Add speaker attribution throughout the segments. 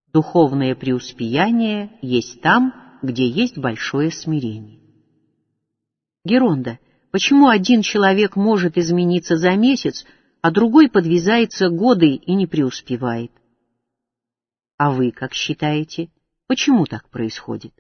Speaker 1: Духовное преуспеяние есть там, где есть большое смирение. Геронда, почему один человек может измениться за месяц, а другой подвязается годы и не преуспевает? А вы как считаете, почему так происходит?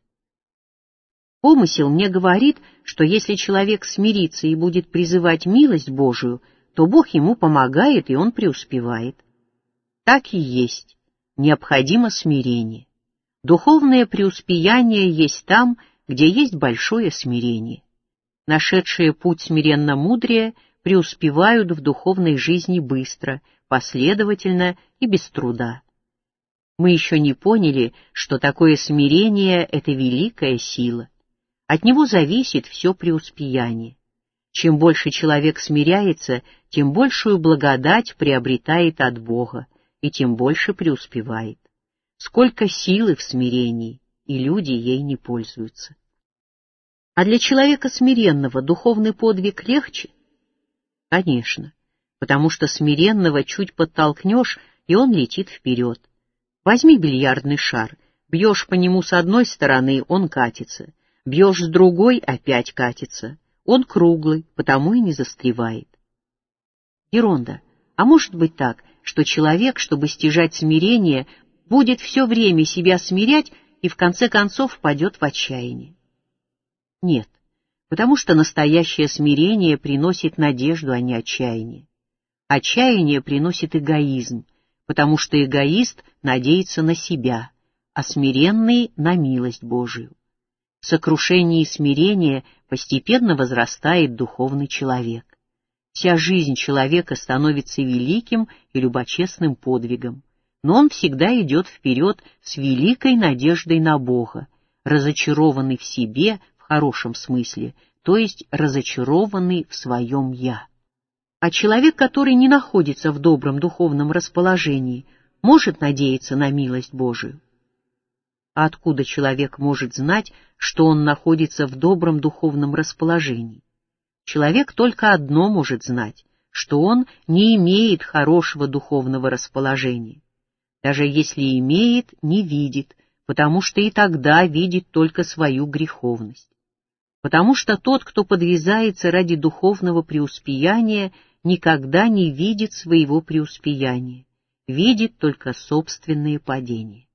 Speaker 1: Помысел мне говорит, что если человек смирится и будет призывать милость Божию, то Бог ему помогает, и он преуспевает. Так и есть. Необходимо смирение. Духовное преуспеяние есть там, где есть большое смирение. Нашедшие путь смиренно-мудрее преуспевают в духовной жизни быстро, последовательно и без труда. Мы еще не поняли, что такое смирение — это великая сила. От него зависит все преуспеяние. Чем больше человек смиряется, тем большую благодать приобретает от Бога, и тем больше преуспевает. Сколько силы в смирении, и люди ей не пользуются. А для человека смиренного духовный подвиг легче? Конечно, потому что смиренного чуть подтолкнешь, и он летит вперед. Возьми бильярдный шар, бьешь по нему с одной стороны, он катится, бьешь с другой, опять катится. Он круглый, потому и не застревает. Геронда, а может быть так, что человек, чтобы стяжать смирение, будет все время себя смирять и в конце концов впадет в отчаяние? Нет, потому что настоящее смирение приносит надежду, а не отчаяние. Отчаяние приносит эгоизм, потому что эгоист надеется на себя, а смиренный — на милость Божию. В сокрушении смирения постепенно возрастает духовный человек. Вся жизнь человека становится великим и любочестным подвигом, но он всегда идет вперед с великой надеждой на Бога, разочарованный в себе в хорошем смысле, то есть разочарованный в своем «я». А человек, который не находится в добром духовном расположении, может надеяться на милость Божию. А откуда человек может знать, что он находится в добром духовном расположении? Человек только одно может знать, что он не имеет хорошего духовного расположения. Даже если имеет, не видит, потому что и тогда видит только свою греховность. Потому что тот, кто подвязается ради духовного преуспеяния, никогда не видит своего преуспеяния, видит только собственные падения.